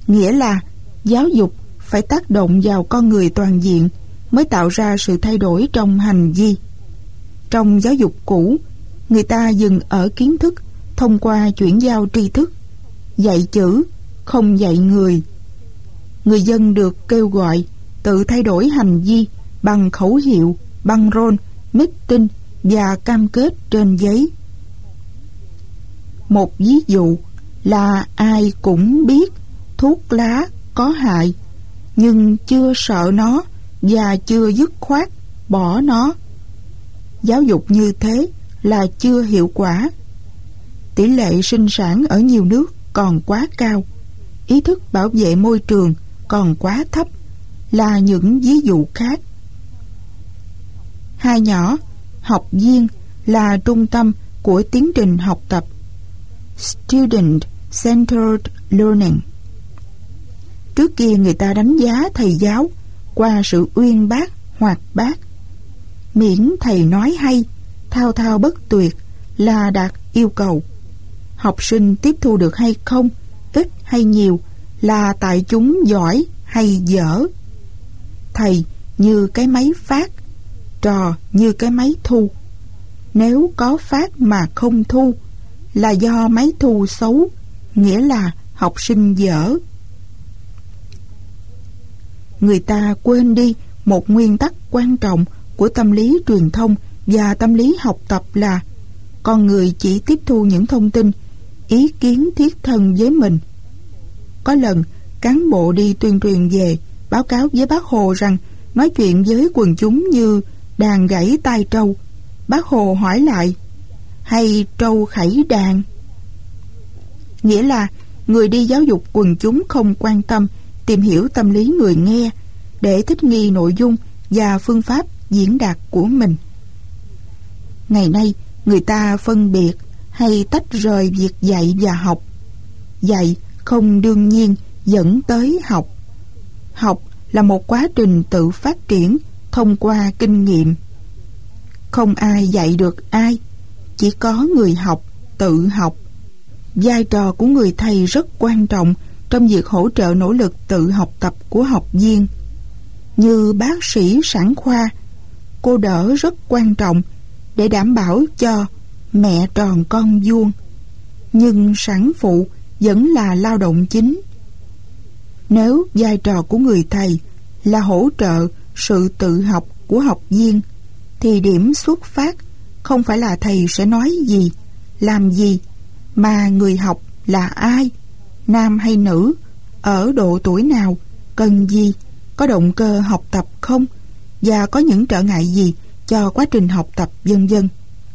nghĩa là giáo dục phải tác động vào con người toàn diện mới tạo ra sự thay đổi trong hành vi. Trong giáo dục cũ, người ta dừng ở kiến thức thông qua chuyển giao tri thức, dạy chữ, không dạy người. Người dân được kêu gọi tự thay đổi hành vi bằng khẩu hiệu, băng rôn, meeting và cam kết trên giấy. Một ví dụ là ai cũng biết thuốc lá có hại, nhưng chưa sợ nó và chưa dứt khoát bỏ nó. Giáo dục như thế là chưa hiệu quả. Tỷ lệ sinh sản ở nhiều nước còn quá cao, ý thức bảo vệ môi trường còn quá thấp, là những ví dụ khác. Hai nhỏ, học viên là trung tâm của tiến trình học tập, Student-Centered Learning. Trước kia người ta đánh giá thầy giáo qua sự uyên bác, hoạt bát. Miễn thầy nói hay, thao thao bất tuyệt là đạt yêu cầu. Học sinh tiếp thu được hay không, ít hay nhiều là tại chúng giỏi hay dở. Thầy như cái máy phát, trò như cái máy thu. Nếu có phát mà không thu là do máy thu xấu, nghĩa là học sinh dở. Người ta quên đi một nguyên tắc quan trọng của tâm lý truyền thông và tâm lý học tập là con người chỉ tiếp thu những thông tin, ý kiến thiết thân với mình. Có lần cán bộ đi tuyên truyền về báo cáo với Bác Hồ rằng nói chuyện với quần chúng như đàn gãy tai trâu. Bác Hồ hỏi lại: hay trâu khẩy đàn? Nghĩa là người đi giáo dục quần chúng không quan tâm tìm hiểu tâm lý người nghe để thích nghi nội dung và phương pháp diễn đạt của mình. Ngày nay, người ta phân biệt hay tách rời việc dạy và học. Dạy không đương nhiên dẫn tới học. Học là một quá trình tự phát triển thông qua kinh nghiệm. Không ai dạy được ai, chỉ có người học tự học. Vai trò của người thầy rất quan trọng trong việc hỗ trợ nỗ lực tự học tập của học viên. Như bác sĩ sản khoa, cô đỡ rất quan trọng để đảm bảo cho mẹ tròn con vuông, nhưng sản phụ vẫn là lao động chính. Nếu vai trò của người thầy là hỗ trợ sự tự học của học viên, thì điểm xuất phát không phải là thầy sẽ nói gì, làm gì, mà người học là ai, nam hay nữ, ở độ tuổi nào, cần gì, có động cơ học tập không, và có những trở ngại gì cho quá trình học tập, vân vân.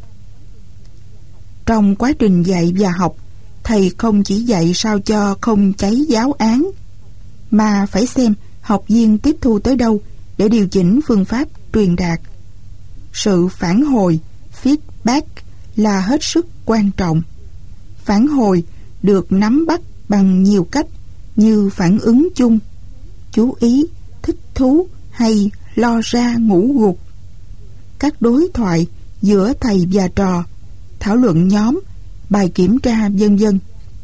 Trong quá trình dạy và học, thầy không chỉ dạy sao cho không cháy giáo án, mà phải xem học viên tiếp thu tới đâu để điều chỉnh phương pháp truyền đạt. Sự phản hồi, feedback là hết sức quan trọng. Phản hồi được nắm bắt bằng nhiều cách như phản ứng chung, chú ý, thích thú hay lo ra ngủ gục, các đối thoại giữa thầy và trò, thảo luận nhóm, bài kiểm tra, vân vân.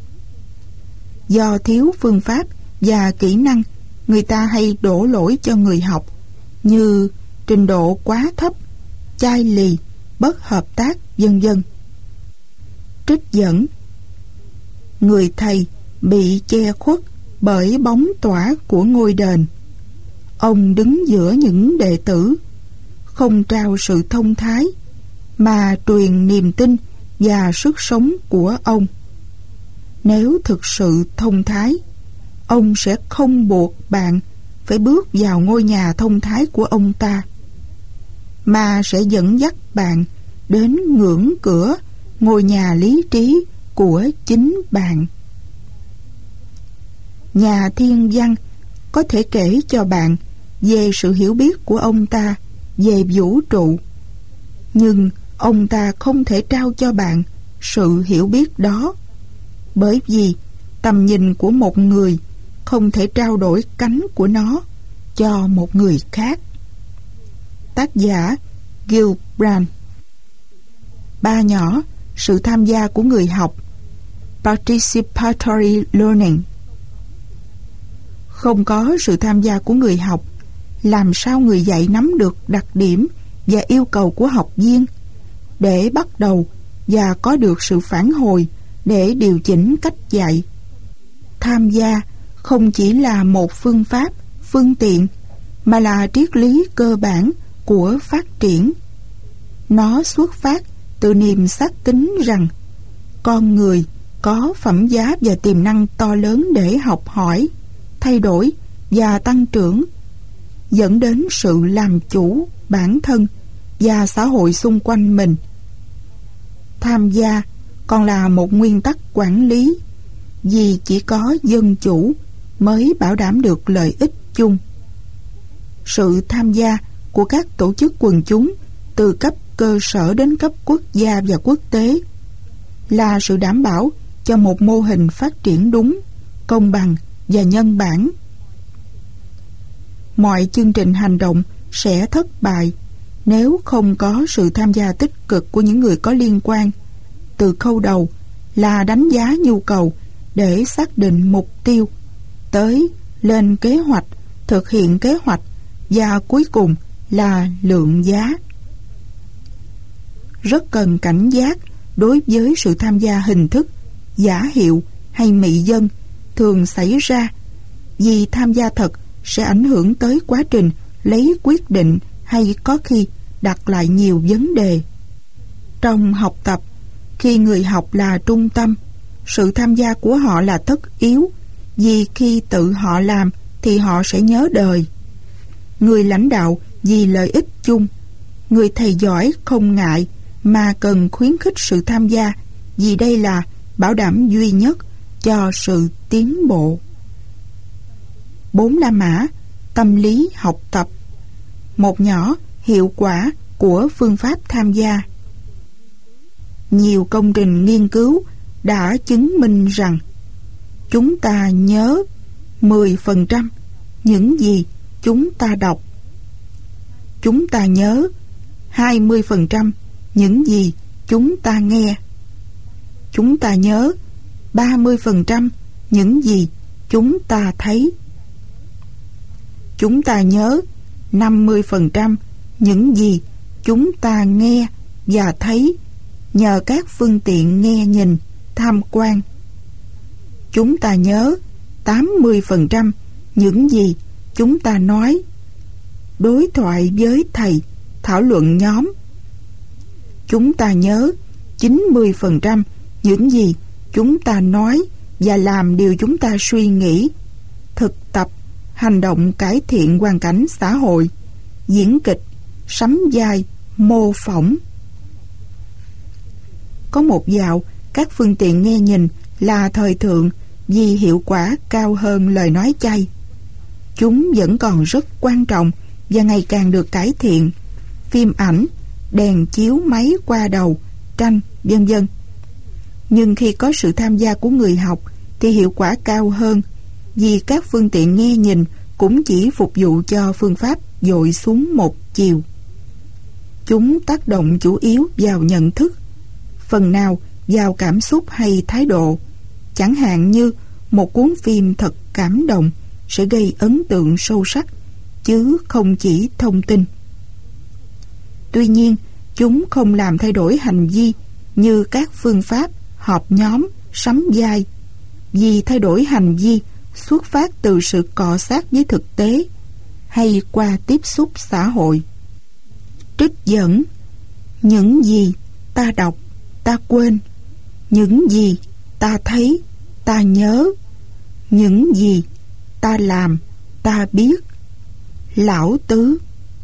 Do thiếu phương pháp và kỹ năng, người ta hay đổ lỗi cho người học như trình độ quá thấp, chai lì, bất hợp tác, vân vân. Trích dẫn: người thầy bị che khuất bởi bóng tỏa của ngôi đền. Ông đứng giữa những đệ tử, không trao sự thông thái, mà truyền niềm tin và sức sống của ông. Nếu thực sự thông thái, ông sẽ không buộc bạn phải bước vào ngôi nhà thông thái của ông ta, mà sẽ dẫn dắt bạn đến ngưỡng cửa ngôi nhà lý trí của chính bạn. Nhà thiên văn có thể kể cho bạn về sự hiểu biết của ông ta về vũ trụ, nhưng ông ta không thể trao cho bạn sự hiểu biết đó, bởi vì tầm nhìn của một người không thể trao đổi cánh của nó cho một người khác. Tác giả Gilbrand. Ba nhỏ, sự tham gia của người học, Participatory Learning. Không có sự tham gia của người học, làm sao người dạy nắm được đặc điểm và yêu cầu của học viên để bắt đầu và có được sự phản hồi để điều chỉnh cách dạy? Tham gia không chỉ là một phương pháp, phương tiện, mà là triết lý cơ bản của phát triển. Nó xuất phát từ niềm xác tín rằng con người có phẩm giá và tiềm năng to lớn để học hỏi, thay đổi và tăng trưởng, dẫn đến sự làm chủ bản thân và xã hội xung quanh mình. Tham gia còn là một nguyên tắc quản lý, vì chỉ có dân chủ mới bảo đảm được lợi ích chung. Sự tham gia của các tổ chức quần chúng từ cấp cơ sở đến cấp quốc gia và quốc tế là sự đảm bảo cho một mô hình phát triển đúng, công bằng và nhân bản. Mọi chương trình hành động sẽ thất bại nếu không có sự tham gia tích cực của những người có liên quan, từ khâu đầu là đánh giá nhu cầu để xác định mục tiêu, tới lên kế hoạch, thực hiện kế hoạch và cuối cùng là lượng giá. Rất cần cảnh giác đối với sự tham gia hình thức, giả hiệu hay mị dân thường xảy ra, vì tham gia thật sẽ ảnh hưởng tới quá trình lấy quyết định hay có khi đặt lại nhiều vấn đề. Trong học tập, khi người học là trung tâm, sự tham gia của họ là tất yếu, vì khi tự họ làm thì họ sẽ nhớ đời. Người lãnh đạo vì lợi ích chung, người thầy giỏi không ngại mà cần khuyến khích sự tham gia, vì đây là bảo đảm duy nhất cho sự tiến bộ. 4 La Mã tâm lý học tập. Một nhỏ hiệu quả của phương pháp tham gia. Nhiều công trình nghiên cứu đã chứng minh rằng chúng ta nhớ 10% những gì chúng ta đọc. Chúng ta nhớ 20% những gì chúng ta nghe. Chúng ta nhớ 30% những gì chúng ta thấy. Chúng ta nhớ 50% những gì chúng ta nghe và thấy nhờ các phương tiện nghe nhìn, tham quan. Chúng ta nhớ 80% những gì chúng ta nói, đối thoại với thầy, thảo luận nhóm. Chúng ta nhớ 90% những gì chúng ta nói và làm điều chúng ta suy nghĩ, thực tập, hành động cải thiện hoàn cảnh xã hội, diễn kịch, sắm vai, mô phỏng. Có một dạo, các phương tiện nghe nhìn là thời thượng vì hiệu quả cao hơn lời nói chay. Chúng vẫn còn rất quan trọng và ngày càng được cải thiện. Phim ảnh, đèn chiếu máy qua đầu, tranh, vân vân. Nhưng khi có sự tham gia của người học thì hiệu quả cao hơn, vì các phương tiện nghe nhìn cũng chỉ phục vụ cho phương pháp dội xuống một chiều. Chúng tác động chủ yếu vào nhận thức, phần nào vào cảm xúc hay thái độ. Chẳng hạn như một cuốn phim thật cảm động sẽ gây ấn tượng sâu sắc, chứ không chỉ thông tin. Tuy nhiên, chúng không làm thay đổi hành vi như các phương pháp họp nhóm, sắm vai, vì thay đổi hành vi xuất phát từ sự cọ sát với thực tế hay qua tiếp xúc xã hội. Trích dẫn: những gì ta đọc, ta quên. Những gì ta thấy, ta nhớ. Những gì ta làm, ta biết. Lão Tứ.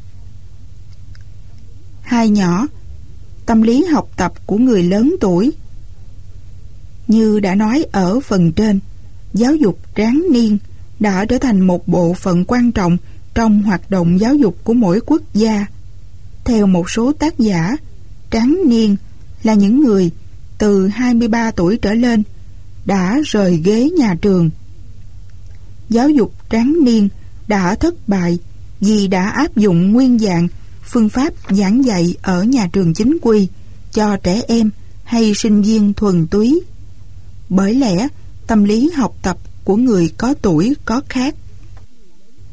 Hai nhỏ, tâm lý học tập của người lớn tuổi. Như đã nói ở phần trên, giáo dục tráng niên đã trở thành một bộ phận quan trọng trong hoạt động giáo dục của mỗi quốc gia. Theo một số tác giả, tráng niên là những người từ 23 tuổi trở lên đã rời ghế nhà trường. Giáo dục tráng niên đã thất bại vì đã áp dụng nguyên dạng phương pháp giảng dạy ở nhà trường chính quy cho trẻ em hay sinh viên thuần túy. Bởi lẽ tâm lý học tập của người có tuổi có khác.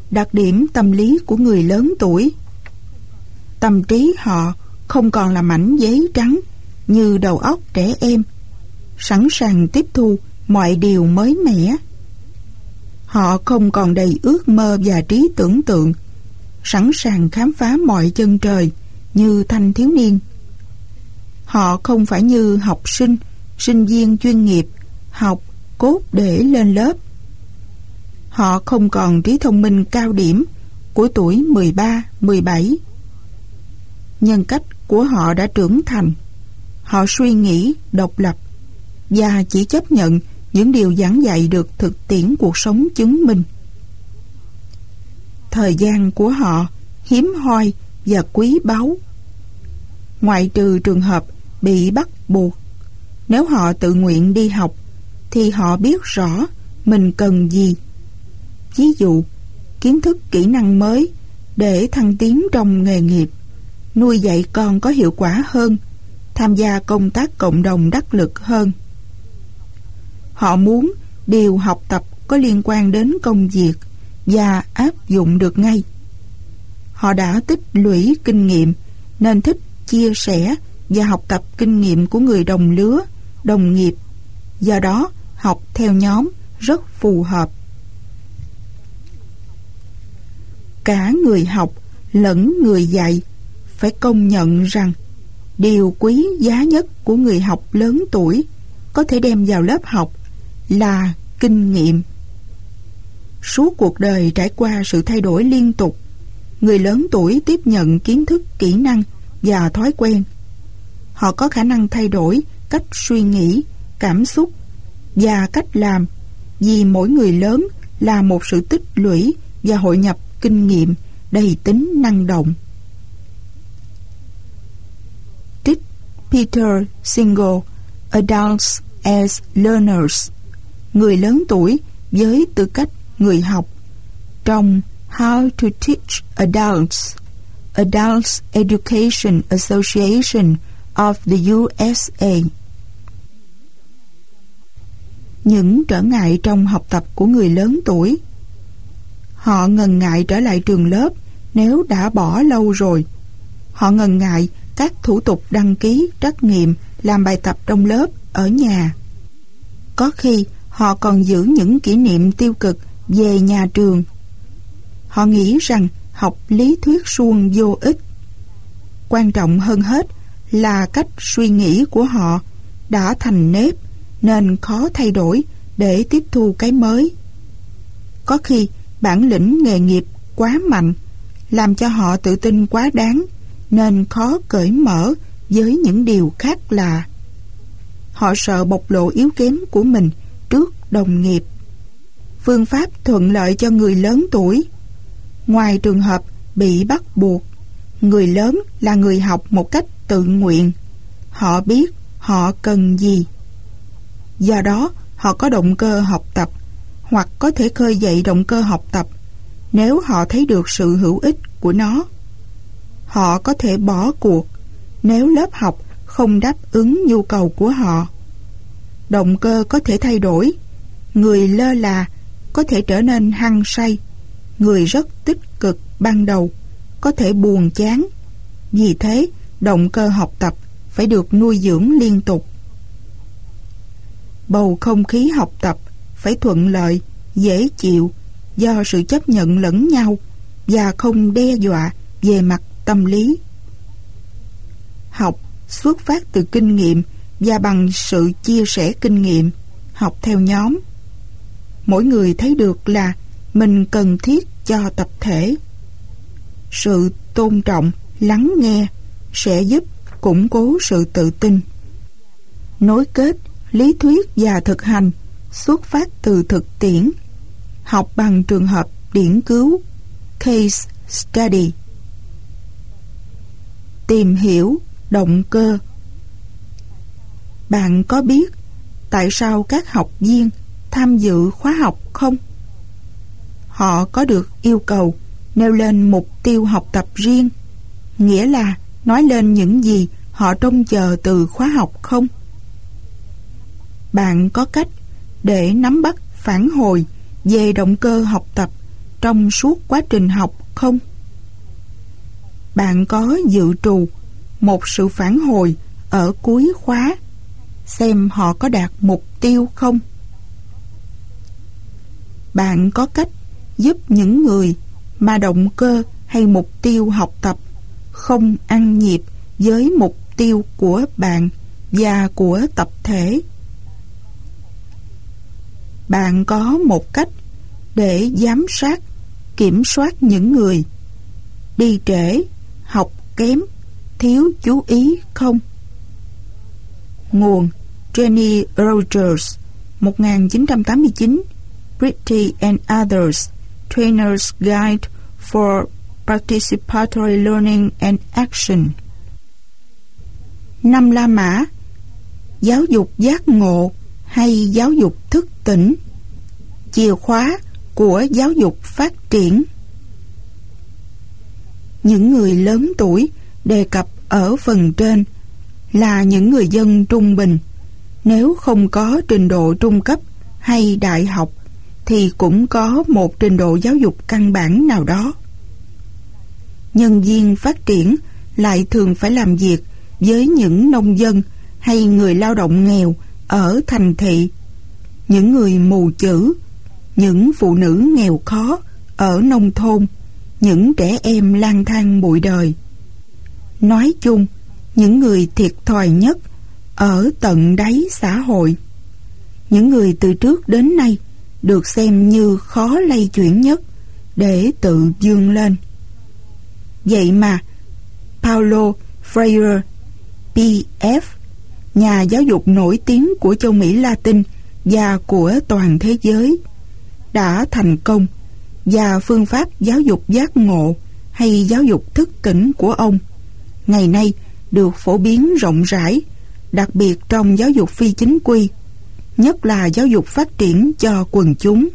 đặc điểm tâm lý của người lớn tuổi. Tâm trí họ không còn là mảnh giấy trắng như đầu óc trẻ em, sẵn sàng tiếp thu mọi điều mới mẻ. Họ không còn đầy ước mơ và trí tưởng tượng, sẵn sàng khám phá mọi chân trời như thanh thiếu niên. Họ không phải như học sinh, sinh viên chuyên nghiệp, học cốt để lên lớp. Họ không còn trí thông minh cao điểm của tuổi 13, 17. Nhân cách của họ đã trưởng thành. Họ suy nghĩ độc lập và chỉ chấp nhận những điều giảng dạy được thực tiễn cuộc sống chứng minh. Thời gian của họ hiếm hoi và quý báu. Ngoại trừ trường hợp bị bắt buộc, nếu họ tự nguyện đi học thì họ biết rõ mình cần gì. Ví dụ, kiến thức kỹ năng mới để thăng tiến trong nghề nghiệp, nuôi dạy con có hiệu quả hơn, tham gia công tác cộng đồng đắc lực hơn. Họ muốn điều học tập có liên quan đến công việc và áp dụng được ngay. Họ đã tích lũy kinh nghiệm nên thích chia sẻ và học tập kinh nghiệm của người đồng lứa, đồng nghiệp. Do đó, học theo nhóm rất phù hợp. Cả người học lẫn người dạy phải công nhận rằng điều quý giá nhất của người học lớn tuổi có thể đem vào lớp học là kinh nghiệm. Suốt cuộc đời trải qua sự thay đổi liên tục, người lớn tuổi tiếp nhận kiến thức, kỹ năng và thói quen. Họ có khả năng thay đổi cách suy nghĩ, cảm xúc và cách làm, vì mỗi người lớn là một sự tích lũy và hội nhập kinh nghiệm đầy tính năng động. Trích Peter Singer, Adults as Learners, người lớn tuổi với tư cách người học, trong How to Teach Adults, Adults Education Association of the USA. Những trở ngại trong học tập của người lớn tuổi. Họ ngần ngại trở lại trường lớp nếu đã bỏ lâu rồi. Họ ngần ngại các thủ tục đăng ký, trắc nghiệm, làm bài tập trong lớp, ở nhà. Có khi họ còn giữ những kỷ niệm tiêu cực về nhà trường. Họ nghĩ rằng học lý thuyết suông vô ích. Quan trọng hơn hết là cách suy nghĩ của họ đã thành nếp nên khó thay đổi để tiếp thu cái mới. Có khi bản lĩnh nghề nghiệp quá mạnh làm cho họ tự tin quá đáng nên khó cởi mở với những điều khác lạ. Họ sợ bộc lộ yếu kém của mình trước đồng nghiệp. Phương pháp thuận lợi cho người lớn tuổi, ngoài trường hợp bị bắt buộc, người lớn là người học một cách tự nguyện. Họ biết họ cần gì. Do đó, họ có động cơ học tập, hoặc có thể khơi dậy động cơ học tập nếu họ thấy được sự hữu ích của nó. Họ có thể bỏ cuộc nếu lớp học không đáp ứng nhu cầu của họ. Động cơ có thể thay đổi. Người lơ là có thể trở nên hăng say. Người rất tích cực ban đầu có thể buồn chán. Vì thế, động cơ học tập phải được nuôi dưỡng liên tục. Bầu không khí học tập phải thuận lợi, dễ chịu do sự chấp nhận lẫn nhau và không đe dọa về mặt tâm lý. Học xuất phát từ kinh nghiệm và bằng sự chia sẻ kinh nghiệm, học theo nhóm. Mỗi người thấy được là mình cần thiết cho tập thể. Sự tôn trọng, lắng nghe sẽ giúp củng cố sự tự tin. Nối kết lý thuyết và thực hành xuất phát từ thực tiễn. Học bằng trường hợp điển cứu, case study. Tìm hiểu động cơ. Bạn có biết tại sao các học viên tham dự khóa học không? Họ có được yêu cầu nêu lên mục tiêu học tập riêng, nghĩa là nói lên những gì họ trông chờ từ khóa học không? Bạn có cách để nắm bắt phản hồi về động cơ học tập trong suốt quá trình học không? Bạn có dự trù một sự phản hồi ở cuối khóa xem họ có đạt mục tiêu không? Bạn có cách giúp những người mà động cơ hay mục tiêu học tập không ăn nhịp với mục tiêu của bạn và của tập thể? Bạn có một cách để giám sát, kiểm soát những người đi trễ, học kém, thiếu chú ý không? Nguồn: Jenny Rogers, 1989, Pretty and Others, Trainer's Guide for Participatory Learning and Action. 5 La Mã: giáo dục giác ngộ hay giáo dục thức tỉnh? Chìa khóa của giáo dục phát triển. Những người lớn tuổi đề cập ở phần trên là những người dân trung bình. Nếu không có trình độ trung cấp hay đại học thì cũng có một trình độ giáo dục căn bản nào đó. Nhân viên phát triển lại thường phải làm việc với những nông dân hay người lao động nghèo ở thành thị, những người mù chữ, những phụ nữ nghèo khó ở nông thôn, những trẻ em lang thang bụi đời. Nói chung, những người thiệt thòi nhất ở tận đáy xã hội, những người từ trước đến nay được xem như khó lay chuyển nhất để tự vươn lên. Vậy mà Paulo Freire, P.F., nhà giáo dục nổi tiếng của châu Mỹ Latin và của toàn thế giới, đã thành công, và phương pháp giáo dục giác ngộ hay giáo dục thức tỉnh của ông ngày nay được phổ biến rộng rãi, đặc biệt trong giáo dục phi chính quy, nhất là giáo dục phát triển cho quần chúng.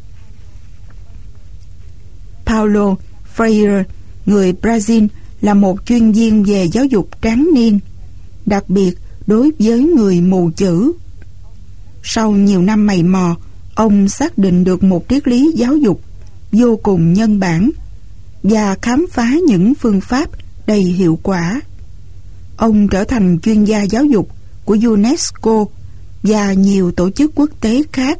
Paulo Freire, người Brazil, là một chuyên viên về giáo dục tráng niên, đặc biệt đối với người mù chữ. Sau nhiều năm mày mò, ông xác định được một triết lý giáo dục vô cùng nhân bản và khám phá những phương pháp đầy hiệu quả. Ông trở thành chuyên gia giáo dục của UNESCO và nhiều tổ chức quốc tế khác.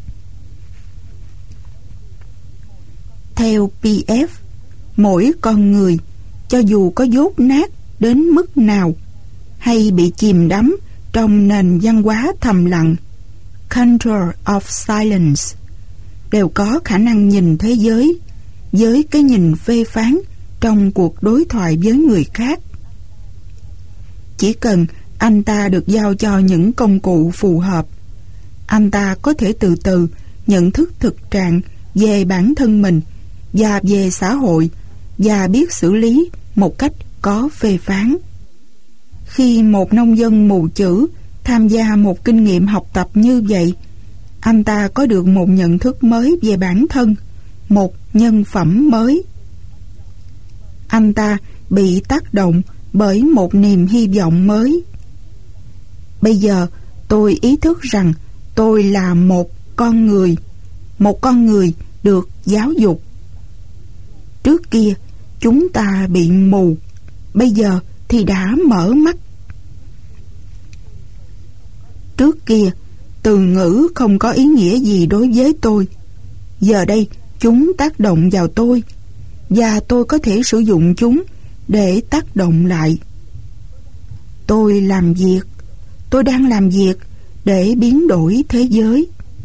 Theo P.F., mỗi con người, cho dù có dốt nát đến mức nào hay bị chìm đắm trong nền văn hóa thầm lặng, Culture of Silence, đều có khả năng nhìn thế giới với cái nhìn phê phán trong cuộc đối thoại với người khác. Chỉ cần anh ta được giao cho những công cụ phù hợp, anh ta có thể từ từ nhận thức thực trạng về bản thân mình và về xã hội, và biết xử lý một cách có phê phán. Khi một nông dân mù chữ tham gia một kinh nghiệm học tập như vậy, anh ta có được một nhận thức mới về bản thân, một nhân phẩm mới. Anh ta bị tác động bởi một niềm hy vọng mới. Bây giờ tôi ý thức rằng tôi là một con người được giáo dục. Trước kia chúng ta bị mù, bây giờ thì đã mở mắt. Trước kia từ ngữ không có ý nghĩa gì đối với tôi. Giờ đây chúng tác động vào tôi, và tôi có thể sử dụng chúng để tác động lại. Tôi đang làm việc để biến đổi thế giới.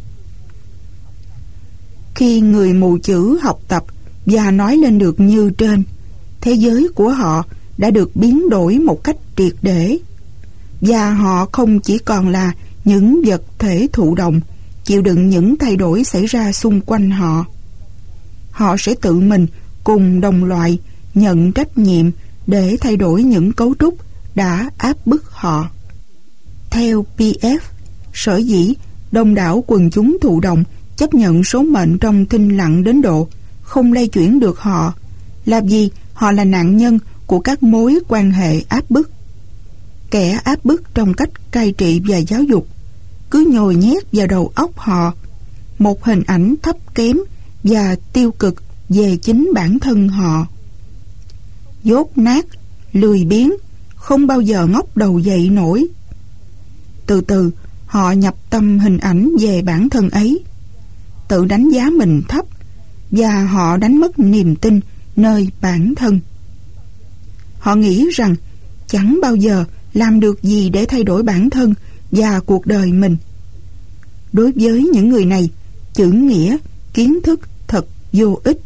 Khi người mù chữ học tập và nói lên được như trên, thế giới của họ đã được biến đổi một cách triệt để, và họ không chỉ còn là những vật thể thụ động chịu đựng những thay đổi xảy ra xung quanh họ. Họ sẽ tự mình cùng đồng loại nhận trách nhiệm để thay đổi những cấu trúc đã áp bức họ. Theo P.F., sở dĩ đông đảo quần chúng thụ động chấp nhận số mệnh trong thinh lặng đến độ không lay chuyển được họ là vì họ là nạn nhân của các mối quan hệ áp bức. Kẻ áp bức trong cách cai trị và giáo dục cứ nhồi nhét vào đầu óc họ một hình ảnh thấp kém và tiêu cực về chính bản thân họ. Dốt nát, lười biếng, không bao giờ ngóc đầu dậy nổi. Từ từ họ nhập tâm hình ảnh về bản thân ấy, tự đánh giá mình thấp, và họ đánh mất niềm tin nơi bản thân. Họ nghĩ rằng chẳng bao giờ làm được gì để thay đổi bản thân và cuộc đời mình. Đối với những người này, chữ nghĩa, kiến thức thật vô ích.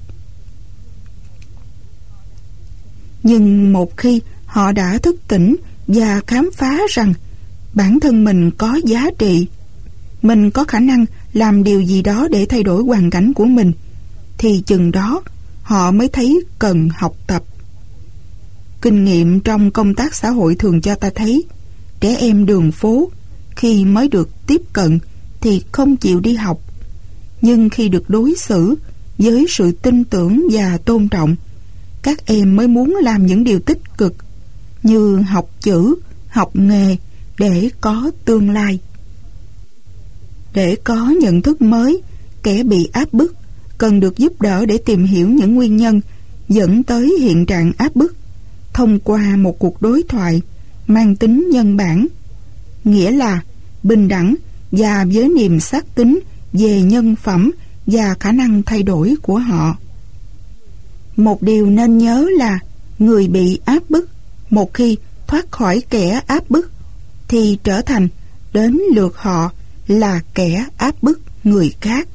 Nhưng một khi họ đã thức tỉnh và khám phá rằng bản thân mình có giá trị, mình có khả năng làm điều gì đó để thay đổi hoàn cảnh của mình, thì chừng đó họ mới thấy cần học tập. Kinh nghiệm trong công tác xã hội thường cho ta thấy trẻ em đường phố khi mới được tiếp cận thì không chịu đi học, nhưng khi được đối xử với sự tin tưởng và tôn trọng, các em mới muốn làm những điều tích cực như học chữ, học nghề để có tương lai. Để có nhận thức mới, kẻ bị áp bức cần được giúp đỡ để tìm hiểu những nguyên nhân dẫn tới hiện trạng áp bức thông qua một cuộc đối thoại mang tính nhân bản, nghĩa là bình đẳng và với niềm xác tín về nhân phẩm và khả năng thay đổi của họ. Một điều nên nhớ là người bị áp bức một khi thoát khỏi kẻ áp bức thì trở thành đến lượt họ là kẻ áp bức người khác.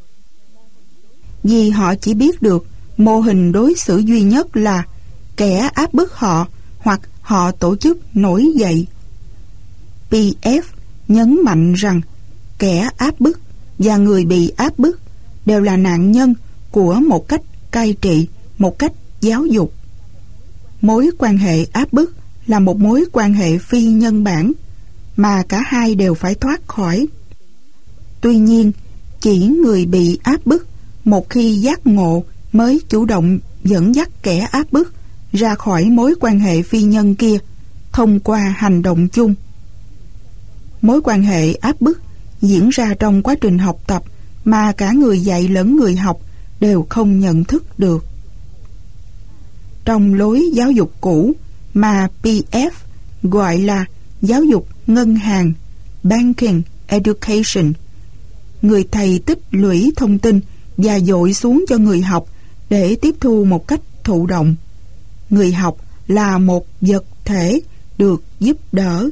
Vì họ chỉ biết được mô hình đối xử duy nhất là kẻ áp bức họ hoặc họ tổ chức nổi dậy. PF nhấn mạnh rằng kẻ áp bức và người bị áp bức đều là nạn nhân của một cách cai trị, một cách giáo dục. Mối quan hệ áp bức là một mối quan hệ phi nhân bản mà cả hai đều phải thoát khỏi. Tuy nhiên, chỉ người bị áp bức một khi giác ngộ mới chủ động dẫn dắt kẻ áp bức ra khỏi mối quan hệ phi nhân kia thông qua hành động chung. Mối quan hệ áp bức diễn ra trong quá trình học tập mà cả người dạy lẫn người học đều không nhận thức được. Trong lối giáo dục cũ mà PF gọi là giáo dục ngân hàng, banking education, người thầy tích lũy thông tin và dội xuống cho người học để tiếp thu một cách thụ động. Người học là một vật thể được giúp đỡ.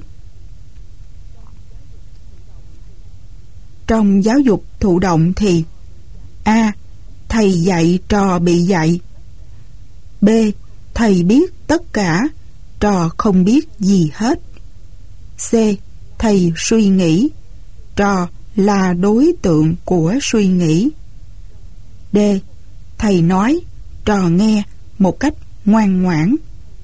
Trong giáo dục thụ động thì A. Thầy dạy trò bị dạy. B. Thầy biết tất cả, trò không biết gì hết. C. Thầy suy nghĩ, trò là đối tượng của suy nghĩ. D. Thầy nói, trò nghe một cách ngoan ngoãn.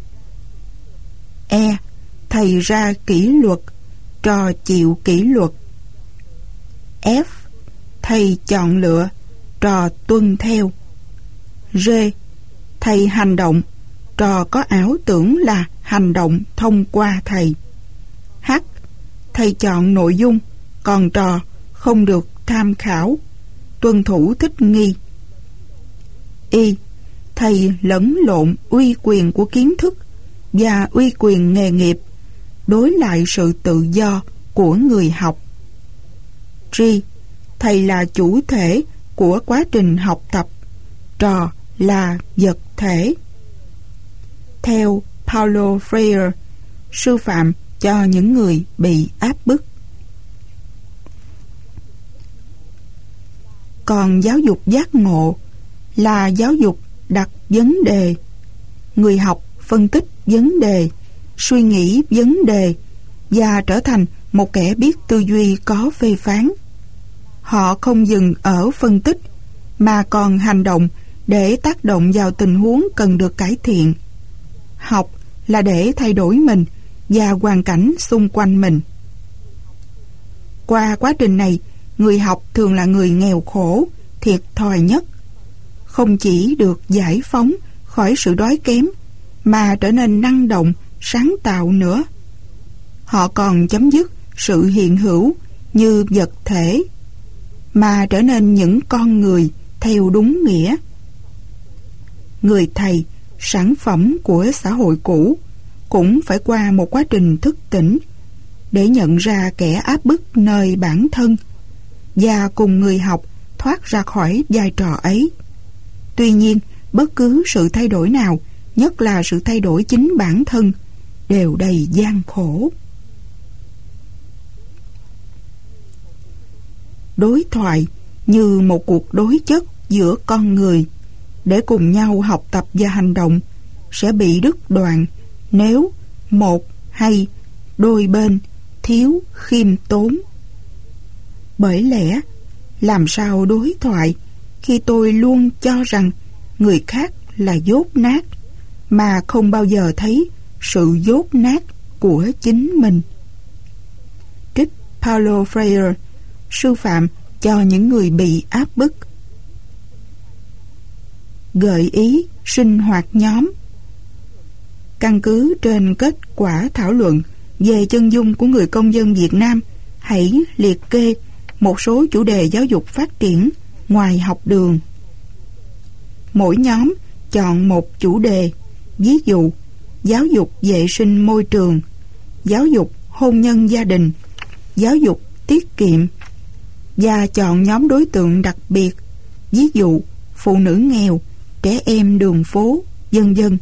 E. Thầy ra kỷ luật, trò chịu kỷ luật. F. Thầy chọn lựa, trò tuân theo. G. Thầy hành động, trò có ảo tưởng là hành động thông qua thầy. H. Thầy chọn nội dung, còn trò không được tham khảo, tuân thủ thích nghi. Y. Thầy lẫn lộn uy quyền của kiến thức và uy quyền nghề nghiệp đối lại sự tự do của người học. G. Thầy là chủ thể của quá trình học tập, trò là vật thể. Theo Paulo Freire, sư phạm cho những người bị áp bức. Còn giáo dục giác ngộ là giáo dục đặt vấn đề. Người học phân tích vấn đề, suy nghĩ vấn đề và trở thành một kẻ biết tư duy có phê phán. Họ không dừng ở phân tích mà còn hành động để tác động vào tình huống cần được cải thiện. Học là để thay đổi mình và hoàn cảnh xung quanh mình. Qua quá trình này, người học thường là người nghèo khổ, thiệt thòi nhất. Không chỉ được giải phóng khỏi sự đói kém mà trở nên năng động, sáng tạo nữa. Họ còn chấm dứt sự hiện hữu như vật thể mà trở nên những con người theo đúng nghĩa. Người thầy, sản phẩm của xã hội cũ, cũng phải qua một quá trình thức tỉnh để nhận ra kẻ áp bức nơi bản thân và cùng người học thoát ra khỏi vai trò ấy. Tuy nhiên, bất cứ sự thay đổi nào, nhất là sự thay đổi chính bản thân, đều đầy gian khổ. Đối thoại như một cuộc đối chất giữa con người để cùng nhau học tập và hành động sẽ bị đứt đoạn nếu một hay đôi bên thiếu khiêm tốn. Bởi lẽ, làm sao đối thoại khi tôi luôn cho rằng người khác là dốt nát mà không bao giờ thấy sự dốt nát của chính mình. Trích Paulo Freire, sư phạm cho những người bị áp bức. Gợi ý sinh hoạt nhóm. Căn cứ trên kết quả thảo luận về chân dung của người công dân Việt Nam, hãy liệt kê một số chủ đề giáo dục phát triển ngoài học đường. Mỗi nhóm chọn một chủ đề, ví dụ giáo dục vệ sinh môi trường, giáo dục hôn nhân gia đình, giáo dục tiết kiệm, và chọn nhóm đối tượng đặc biệt, ví dụ phụ nữ nghèo, trẻ em đường phố, vân vân.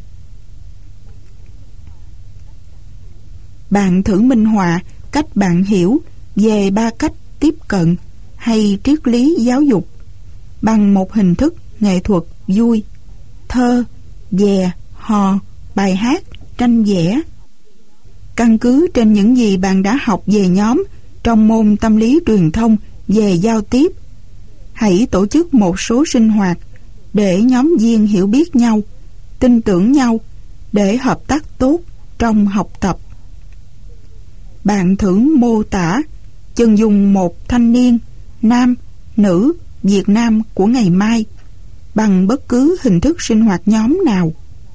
Bạn thử minh họa cách bạn hiểu về 3 cách tiếp cận hay triết lý giáo dục bằng một hình thức nghệ thuật vui: thơ, dè, hò, bài hát, tranh vẽ. Căn cứ trên những gì bạn đã học về nhóm trong môn tâm lý truyền thông về giao tiếp, hãy tổ chức một số sinh hoạt để nhóm viên hiểu biết nhau, tin tưởng nhau, để hợp tác tốt trong học tập. Bạn thử mô tả chân dung một thanh niên, nam, nữ, Việt Nam của ngày mai bằng bất cứ hình thức sinh hoạt nhóm nào.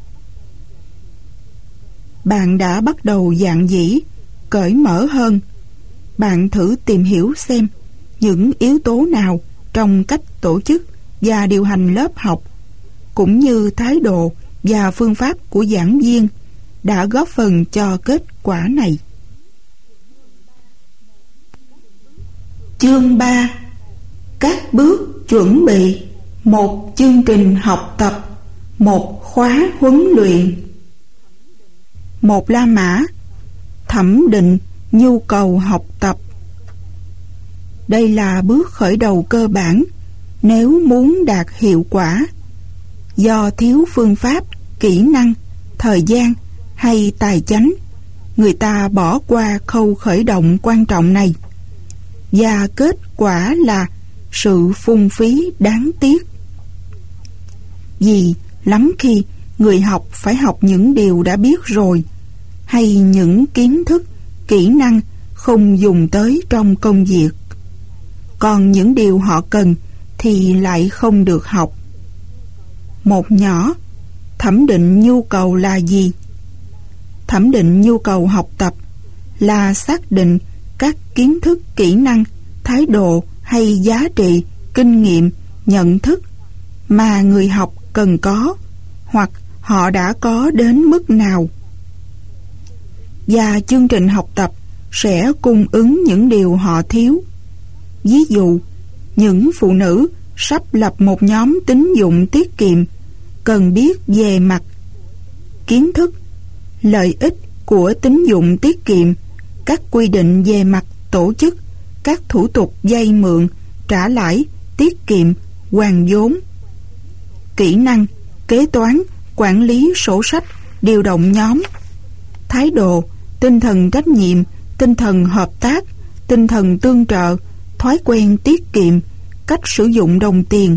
Bạn đã bắt đầu dạn dĩ, cởi mở hơn. Bạn thử tìm hiểu xem những yếu tố nào trong cách tổ chức và điều hành lớp học, cũng như thái độ và phương pháp của giảng viên đã góp phần cho kết quả này. Chương 3. Các bước chuẩn bị một chương trình học tập, một khóa huấn luyện. Một La Mã: thẩm định nhu cầu học tập. Đây là bước khởi đầu cơ bản nếu muốn đạt hiệu quả. Do thiếu phương pháp, kỹ năng, thời gian hay tài chánh, người ta bỏ qua khâu khởi động quan trọng này, và kết quả là sự phung phí đáng tiếc. Vì lắm khi người học phải học những điều đã biết rồi, hay những kiến thức, kỹ năng không dùng tới trong công việc. Còn những điều họ cần thì lại không được học. Một nhỏ, thẩm định nhu cầu là gì? Thẩm định nhu cầu học tập là xác định các kiến thức, kỹ năng, thái độ hay giá trị, kinh nghiệm, nhận thức mà người học cần có, hoặc họ đã có đến mức nào. Và chương trình học tập sẽ cung ứng những điều họ thiếu. Ví dụ, những phụ nữ sắp lập một nhóm tín dụng tiết kiệm cần biết về mặt kiến thức, lợi ích của tín dụng tiết kiệm, các quy định về mặt tổ chức, các thủ tục vay mượn, trả lãi, tiết kiệm, hoàn vốn. Kỹ năng, kế toán, quản lý sổ sách, điều động nhóm. Thái độ, tinh thần trách nhiệm, tinh thần hợp tác, tinh thần tương trợ, thói quen tiết kiệm, cách sử dụng đồng tiền.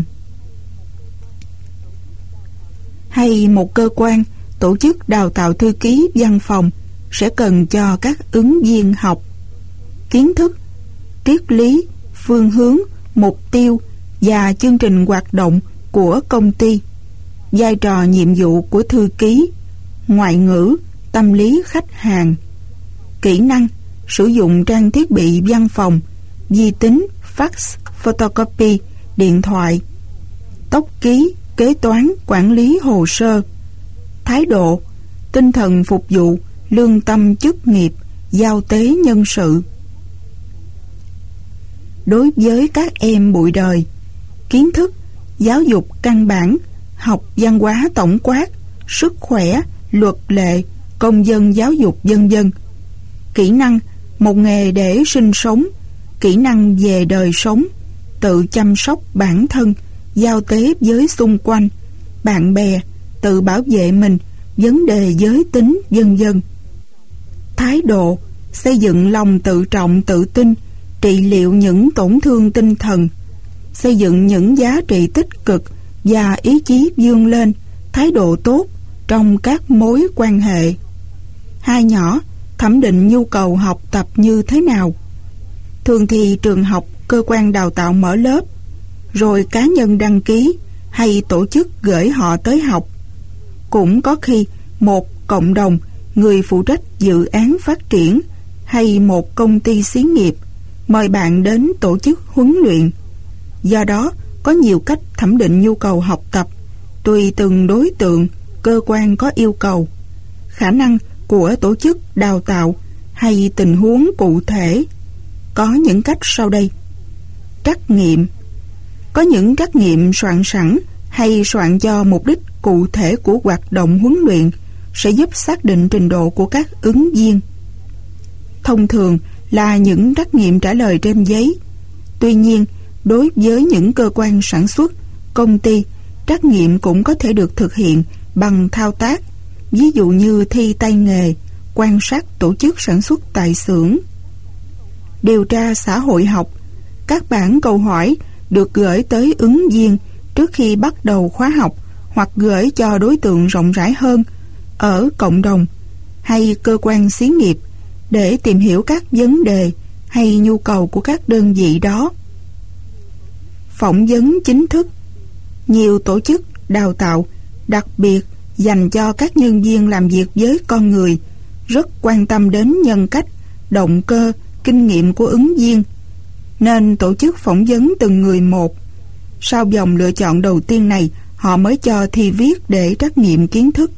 Hay một cơ quan, tổ chức đào tạo thư ký văn phòng sẽ cần cho các ứng viên học kiến thức, triết lý, phương hướng, mục tiêu và chương trình hoạt động của công ty, vai trò nhiệm vụ của thư ký, ngoại ngữ, tâm lý khách hàng, kỹ năng, sử dụng trang thiết bị văn phòng, vi tính, fax, photocopy, điện thoại, tốc ký, kế toán, quản lý hồ sơ. Thái độ, tinh thần phục vụ, lương tâm chức nghiệp, giao tế nhân sự. Đối với các em bụi đời, kiến thức, giáo dục căn bản, học văn hóa tổng quát, sức khỏe, luật lệ, công dân giáo dục vân vân. Kỹ năng, một nghề để sinh sống, kỹ năng về đời sống, tự chăm sóc bản thân, giao tế với xung quanh, bạn bè, tự bảo vệ mình, vấn đề giới tính vân vân. Thái độ, xây dựng lòng tự trọng tự tin, trị liệu những tổn thương tinh thần, xây dựng những giá trị tích cực và ý chí vươn lên, thái độ tốt trong các mối quan hệ. Hai nhỏ, thẩm định nhu cầu học tập như thế nào. Thường thì trường học, cơ quan đào tạo mở lớp, rồi cá nhân đăng ký hay tổ chức gửi họ tới học. Cũng có khi một cộng đồng, người phụ trách dự án phát triển hay một công ty xí nghiệp mời bạn đến tổ chức huấn luyện. Do đó, có nhiều cách thẩm định nhu cầu học tập, tùy từng đối tượng, cơ quan có yêu cầu, khả năng của tổ chức đào tạo hay tình huống cụ thể. Có những cách sau đây. Trắc nghiệm. Có những trắc nghiệm soạn sẵn hay soạn cho mục đích cụ thể của hoạt động huấn luyện sẽ giúp xác định trình độ của các ứng viên. Thông thường là những trắc nghiệm trả lời trên giấy. Tuy nhiên, đối với những cơ quan sản xuất, công ty, trắc nghiệm cũng có thể được thực hiện bằng thao tác, ví dụ như thi tay nghề, quan sát tổ chức sản xuất tại xưởng. Điều tra xã hội học. Các bản câu hỏi được gửi tới ứng viên trước khi bắt đầu khóa học hoặc gửi cho đối tượng rộng rãi hơn ở cộng đồng hay cơ quan xí nghiệp để tìm hiểu các vấn đề hay nhu cầu của các đơn vị đó. Phỏng vấn chính thức. Nhiều tổ chức đào tạo đặc biệt dành cho các nhân viên làm việc với con người rất quan tâm đến nhân cách, động cơ, kinh nghiệm của ứng viên, nên tổ chức phỏng vấn từng người một. Sau vòng lựa chọn đầu tiên này, họ mới cho thi viết để trắc nghiệm kiến thức.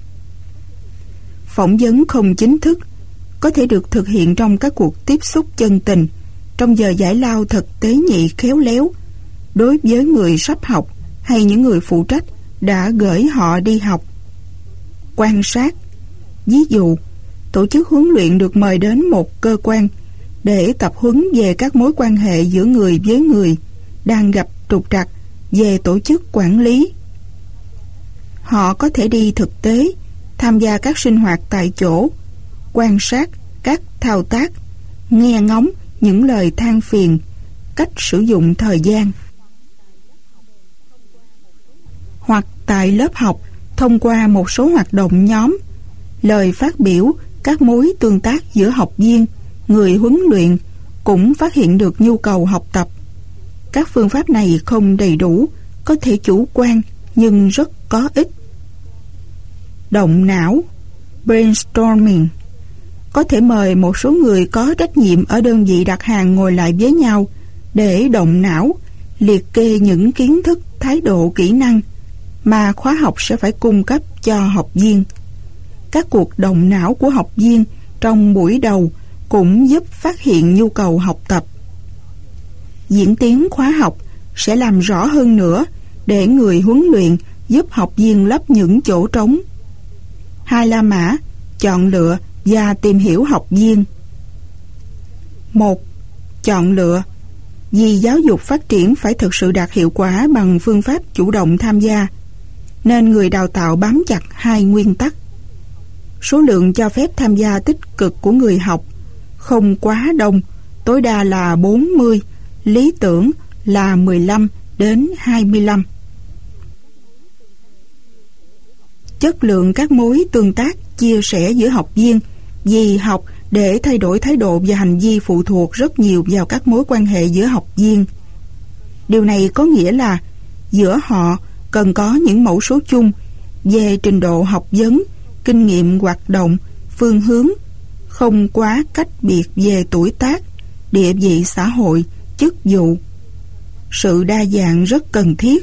Phỏng vấn không chính thức có thể được thực hiện trong các cuộc tiếp xúc chân tình, trong giờ giải lao thật tế nhị khéo léo, đối với người sắp học hay những người phụ trách đã gửi họ đi học. Quan sát. Ví dụ, tổ chức huấn luyện được mời đến một cơ quan để tập huấn về các mối quan hệ giữa người với người đang gặp trục trặc về tổ chức quản lý. Họ có thể đi thực tế, tham gia các sinh hoạt tại chỗ, quan sát các thao tác, nghe ngóng những lời than phiền, cách sử dụng thời gian. Hoặc tại lớp học, thông qua một số hoạt động nhóm, lời phát biểu, các mối tương tác giữa học viên, người huấn luyện cũng phát hiện được nhu cầu học tập. Các phương pháp này không đầy đủ, có thể chủ quan nhưng rất có ích. Động não, brainstorming. Có thể mời một số người có trách nhiệm ở đơn vị đặt hàng ngồi lại với nhau để động não, liệt kê những kiến thức, thái độ, kỹ năng mà khóa học sẽ phải cung cấp cho học viên. Các cuộc động não của học viên trong buổi đầu cũng giúp phát hiện nhu cầu học tập. Diễn tiến khóa học sẽ làm rõ hơn nữa để người huấn luyện giúp học viên lấp những chỗ trống. 2 La Mã, chọn lựa và tìm hiểu học viên. 1. Chọn lựa. Vì giáo dục phát triển phải thực sự đạt hiệu quả bằng phương pháp chủ động tham gia, nên người đào tạo bám chặt 2 nguyên tắc. Số lượng cho phép tham gia tích cực của người học không quá đông, tối đa là 40, lý tưởng là 15 đến 25. Chất lượng các mối tương tác, chia sẻ giữa học viên, vì học để thay đổi thái độ và hành vi phụ thuộc rất nhiều vào các mối quan hệ giữa học viên. Điều này có nghĩa là giữa họ cần có những mẫu số chung về trình độ học vấn, kinh nghiệm hoạt động, phương hướng, không quá cách biệt về tuổi tác, địa vị xã hội, chức vụ. Sự đa dạng rất cần thiết,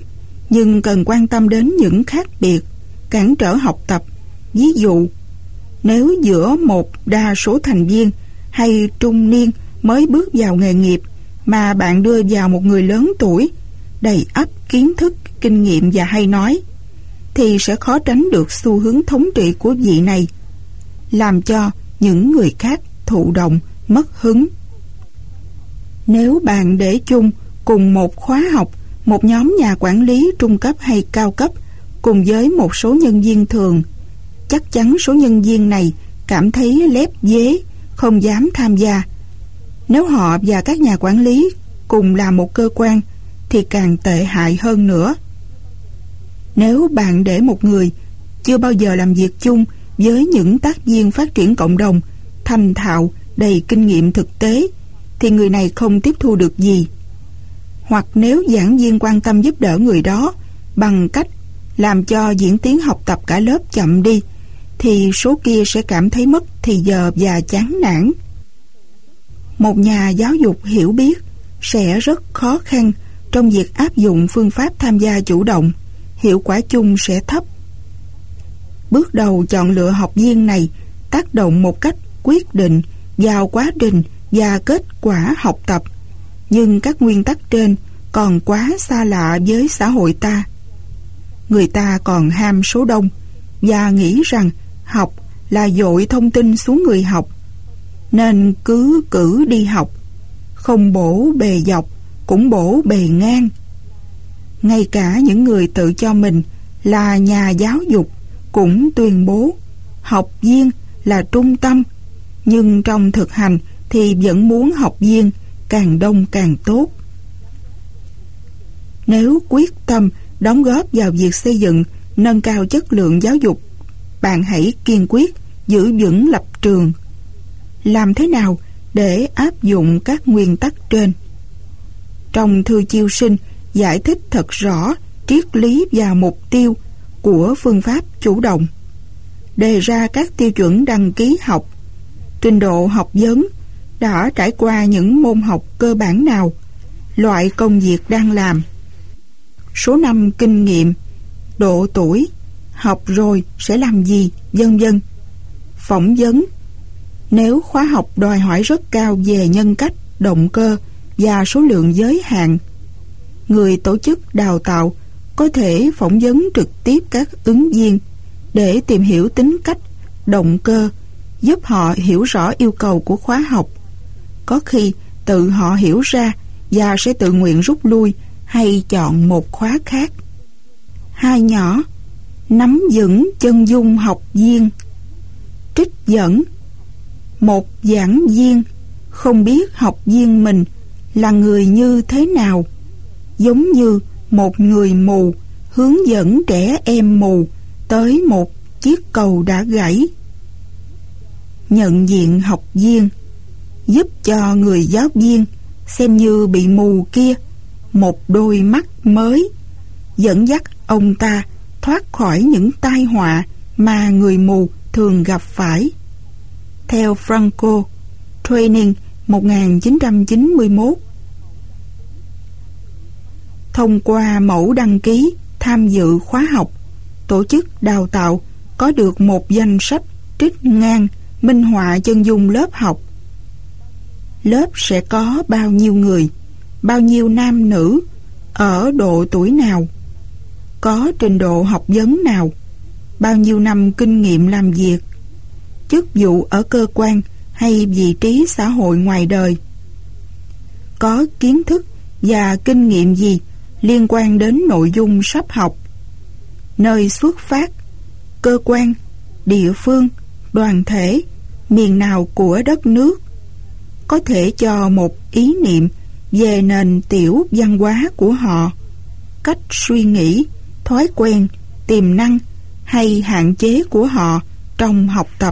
nhưng cần quan tâm đến những khác biệt cản trở học tập. Ví dụ, nếu giữa một đa số thành viên hay trung niên mới bước vào nghề nghiệp mà bạn đưa vào một người lớn tuổi đầy ắp kiến thức, kinh nghiệm và hay nói, thì sẽ khó tránh được xu hướng thống trị của vị này, làm cho những người khác thụ động, mất hứng. Nếu bạn để chung cùng một khóa học một nhóm nhà quản lý trung cấp hay cao cấp cùng với một số nhân viên thường, chắc chắn số nhân viên này cảm thấy lép vế, không dám tham gia. Nếu họ và các nhà quản lý cùng làm một cơ quan thì càng tệ hại hơn nữa. Nếu bạn để một người chưa bao giờ làm việc chung với những tác viên phát triển cộng đồng thành thạo, đầy kinh nghiệm thực tế, thì người này không tiếp thu được gì. Hoặc nếu giảng viên quan tâm giúp đỡ người đó bằng cách làm cho diễn tiến học tập cả lớp chậm đi, thì số kia sẽ cảm thấy mất thì giờ và chán nản. Một nhà giáo dục hiểu biết sẽ rất khó khăn trong việc áp dụng phương pháp tham gia chủ động, hiệu quả chung sẽ thấp. Bước đầu chọn lựa học viên này tác động một cách quyết định vào quá trình và kết quả học tập, nhưng các nguyên tắc trên còn quá xa lạ với xã hội ta. Người ta còn ham số đông và nghĩ rằng học là dội thông tin xuống người học, nên cứ cử đi học, không bổ bề dọc cũng bổ bề ngang. Ngay cả những người tự cho mình là nhà giáo dục cũng tuyên bố học viên là trung tâm, nhưng trong thực hành thì vẫn muốn học viên càng đông càng tốt. Nếu quyết tâm đóng góp vào việc xây dựng, nâng cao chất lượng giáo dục, bạn hãy kiên quyết giữ vững lập trường. Làm thế nào để áp dụng các nguyên tắc trên? Trong thư chiêu sinh giải thích thật rõ triết lý và mục tiêu của phương pháp chủ động, đề ra các tiêu chuẩn đăng ký học, trình độ học vấn, đã trải qua những môn học cơ bản nào, loại công việc đang làm, số năm kinh nghiệm, độ tuổi, học rồi sẽ làm gì, vân vân. Phỏng vấn, nếu khóa học đòi hỏi rất cao về nhân cách, động cơ và số lượng giới hạn, người tổ chức đào tạo có thể phỏng vấn trực tiếp các ứng viên để tìm hiểu tính cách, động cơ, giúp họ hiểu rõ yêu cầu của khóa học. Có khi tự họ hiểu ra và sẽ tự nguyện rút lui hay chọn một khóa khác. 2 nhỏ, nắm vững chân dung học viên. Trích dẫn: một giảng viên không biết học viên mình là người như thế nào, giống như một người mù hướng dẫn trẻ em mù tới một chiếc cầu đã gãy. Nhận diện học viên, giúp cho người giáo viên xem như bị mù kia một đôi mắt mới, dẫn dắt ông ta thoát khỏi những tai họa mà người mù thường gặp phải. Theo Franco, Training 1991. Thông qua mẫu đăng ký tham dự khóa học, tổ chức đào tạo có được một danh sách trích ngang minh họa chân dung lớp học. Lớp sẽ có bao nhiêu người, bao nhiêu nam nữ, ở độ tuổi nào, có trình độ học vấn nào, bao nhiêu năm kinh nghiệm làm việc, chức vụ ở cơ quan hay vị trí xã hội ngoài đời, có kiến thức và kinh nghiệm gì liên quan đến nội dung sắp học, nơi xuất phát, cơ quan, địa phương, đoàn thể, miền nào của đất nước, có thể cho một ý niệm về nền tiểu văn hóa của họ, cách suy nghĩ, thói quen, tiềm năng hay hạn chế của họ trong học tập.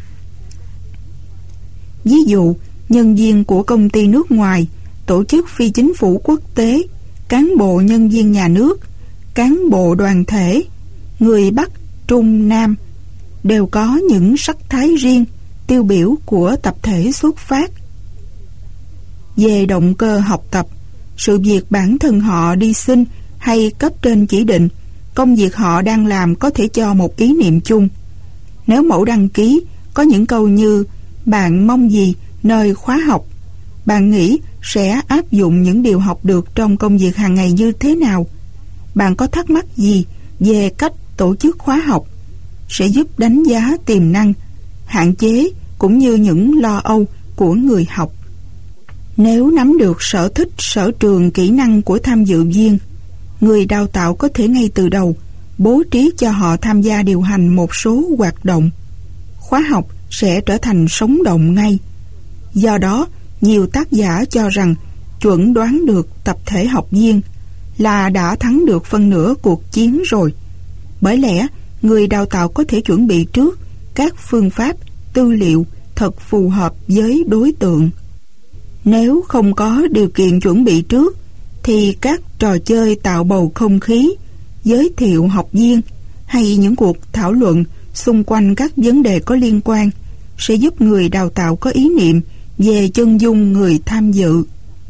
Ví dụ, nhân viên của công ty nước ngoài, tổ chức phi chính phủ quốc tế, cán bộ nhân viên nhà nước, cán bộ đoàn thể, người Bắc, Trung, Nam đều có những sắc thái riêng, tiêu biểu của tập thể xuất phát. Về động cơ học tập, sự việc bản thân họ đi xin hay cấp trên chỉ định, công việc họ đang làm có thể cho một ý niệm chung. Nếu mẫu đăng ký có những câu như bạn mong gì nơi khóa học, bạn nghĩ sẽ áp dụng những điều học được trong công việc hàng ngày như thế nào? Bạn có thắc mắc gì về cách tổ chức khóa học? Sẽ giúp đánh giá tiềm năng, hạn chế cũng như những lo âu của người học. Nếu nắm được sở thích, sở trường, kỹ năng của tham dự viên, người đào tạo có thể ngay từ đầu bố trí cho họ tham gia điều hành một số hoạt động. Khóa học sẽ trở thành sống động ngay. Do đó, nhiều tác giả cho rằng chuẩn đoán được tập thể học viên là đã thắng được phân nửa cuộc chiến rồi. Bởi lẽ, người đào tạo có thể chuẩn bị trước các phương pháp, tư liệu thật phù hợp với đối tượng. Nếu không có điều kiện chuẩn bị trước, thì các trò chơi tạo bầu không khí, giới thiệu học viên hay những cuộc thảo luận xung quanh các vấn đề có liên quan sẽ giúp người đào tạo có ý niệm về chân dung người tham dự.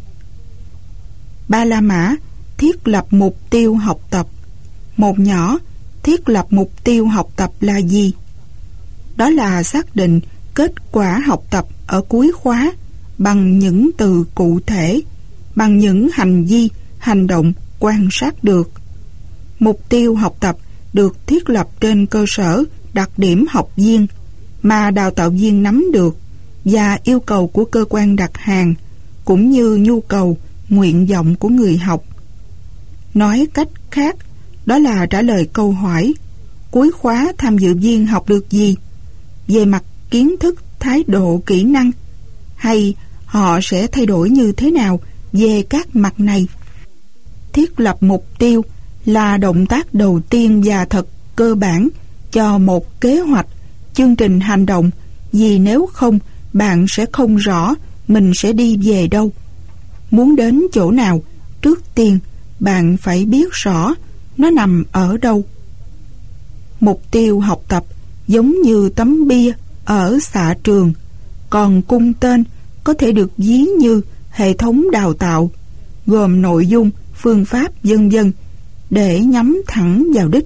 Ba La Mã thiết lập mục tiêu học tập. Một nhỏ, thiết lập mục tiêu học tập là gì? Đó là xác định kết quả học tập ở cuối khóa bằng những từ cụ thể, bằng những hành vi, hành động quan sát được. Mục tiêu học tập được thiết lập trên cơ sở đặc điểm học viên mà đào tạo viên nắm được và yêu cầu của cơ quan đặt hàng, cũng như nhu cầu, nguyện vọng của người học. Nói cách khác, đó là trả lời câu hỏi: cuối khóa tham dự viên học được gì? Về mặt kiến thức, thái độ, kỹ năng, hay họ sẽ thay đổi như thế nào về các mặt này? Thiết lập mục tiêu là động tác đầu tiên và thật cơ bản cho một kế hoạch, chương trình hành động, vì nếu không, bạn sẽ không rõ mình sẽ đi về đâu. Muốn đến chỗ nào, trước tiên bạn phải biết rõ nó nằm ở đâu. Mục tiêu học tập giống như tấm bia ở xạ trường, còn cung tên có thể được ví như hệ thống đào tạo, gồm nội dung, phương pháp, vân vân, để nhắm thẳng vào đích.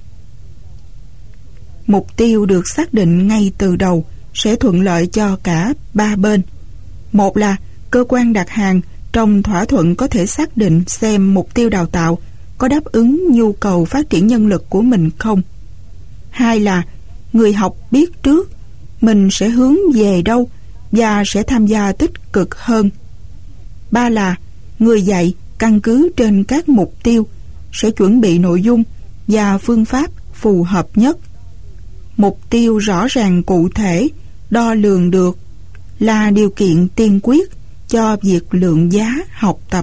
Mục tiêu được xác định ngay từ đầu sẽ thuận lợi cho cả ba bên. Một là cơ quan đặt hàng trong thỏa thuận có thể xác định xem mục tiêu đào tạo có đáp ứng nhu cầu phát triển nhân lực của mình không. Hai là người học biết trước mình sẽ hướng về đâu và sẽ tham gia tích cực hơn. Ba là người dạy căn cứ trên các mục tiêu sẽ chuẩn bị nội dung và phương pháp phù hợp nhất. Mục tiêu rõ ràng, cụ thể, đo lường được là điều kiện tiên quyết cho việc lượng giá học tập.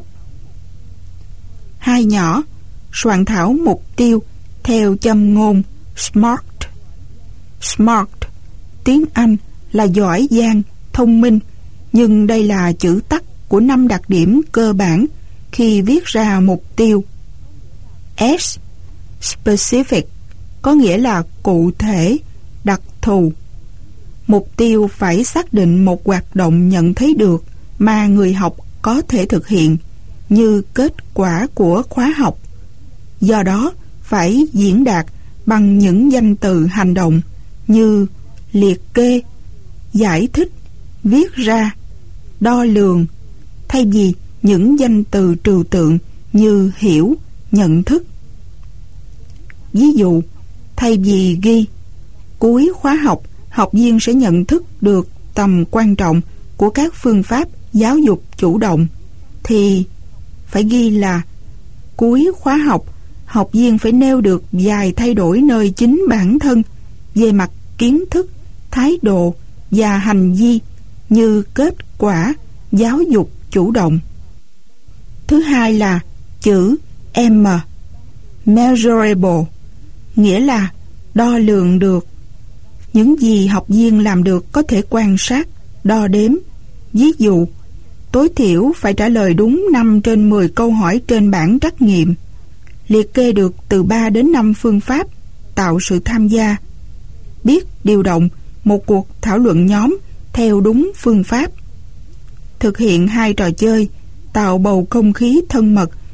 Hai nhỏ, soạn thảo mục tiêu theo châm ngôn SMART. SMART, tiếng Anh là giỏi giang, thông minh, nhưng đây là chữ tắt của 5 đặc điểm cơ bản khi viết ra mục tiêu. S, Specific, có nghĩa là cụ thể, đặc thù. Mục tiêu phải xác định một hoạt động nhận thấy được mà người học có thể thực hiện như kết quả của khóa học. Do đó, phải diễn đạt bằng những danh từ hành động như liệt kê, giải thích, viết ra, đo lường, thay vì những danh từ trừu tượng như hiểu, nhận thức. Ví dụ, thay vì ghi cuối khóa học, học viên sẽ nhận thức được tầm quan trọng của các phương pháp giáo dục chủ động, thì phải ghi là cuối khóa học, học viên phải nêu được vài thay đổi nơi chính bản thân về mặt kiến thức, thái độ và hành vi như kết quả giáo dục chủ động. Thứ hai là chữ M, measurable, nghĩa là đo lường được. Những gì học viên làm được có thể quan sát, đo đếm. Ví dụ, tối thiểu phải trả lời đúng 5 trên 10 câu hỏi trên bảng trắc nghiệm, liệt kê được từ 3 đến 5 phương pháp tạo sự tham gia, biết điều động một cuộc thảo luận nhóm theo đúng phương pháp, thực hiện 2 trò chơi tạo bầu không khí thân mật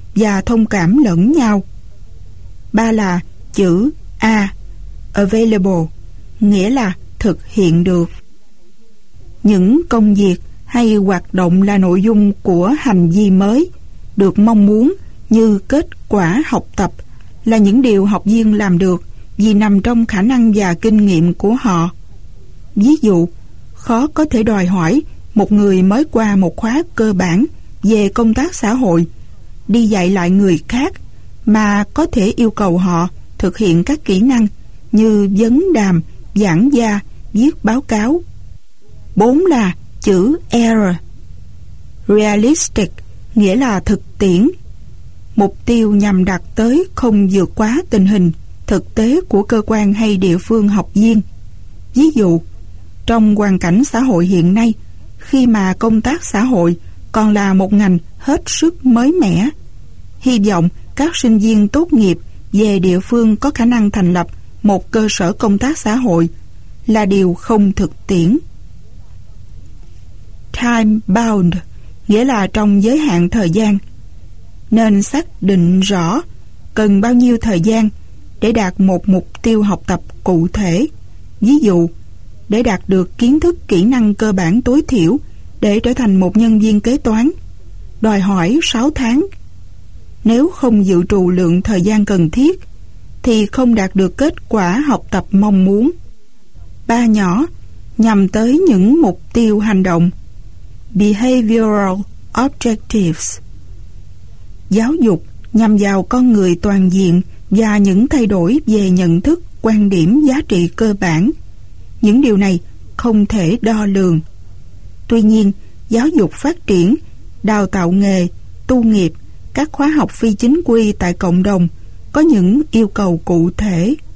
và thông cảm lẫn nhau. 3 là chữ A, available, nghĩa là thực hiện được. Những công việc hay hoạt động là nội dung của hành vi mới, được mong muốn như kết quả học tập, là những điều học viên làm được vì nằm trong khả năng và kinh nghiệm của họ. Ví dụ, khó có thể đòi hỏi một người mới qua một khóa cơ bản về công tác xã hội đi dạy lại người khác, mà có thể yêu cầu họ thực hiện các kỹ năng như vấn đàm, giảng gia, viết báo cáo. 4 là chữ R, realistic, nghĩa là thực tiễn. Mục tiêu nhằm đạt tới không vượt quá tình hình thực tế của cơ quan hay địa phương học viên. Ví dụ, trong hoàn cảnh xã hội hiện nay, khi mà công tác xã hội còn là một ngành hết sức mới mẻ, hy vọng các sinh viên tốt nghiệp về địa phương có khả năng thành lập một cơ sở công tác xã hội là điều không thực tiễn. Time bound, nghĩa là trong giới hạn thời gian, nên xác định rõ cần bao nhiêu thời gian để đạt một mục tiêu học tập cụ thể. Ví dụ, để đạt được kiến thức kỹ năng cơ bản tối thiểu để trở thành một nhân viên kế toán, đòi hỏi 6 tháng. Nếu không dự trù lượng thời gian cần thiết, thì không đạt được kết quả học tập mong muốn. 3 nhỏ, nhằm tới những mục tiêu hành động. Behavioral Objectives. Giáo dục nhằm vào con người toàn diện và những thay đổi về nhận thức, quan điểm, giá trị cơ bản. Những điều này không thể đo lường. Tuy nhiên, giáo dục phát triển, đào tạo nghề, tu nghiệp, các khóa học phi chính quy tại cộng đồng có những yêu cầu cụ thể.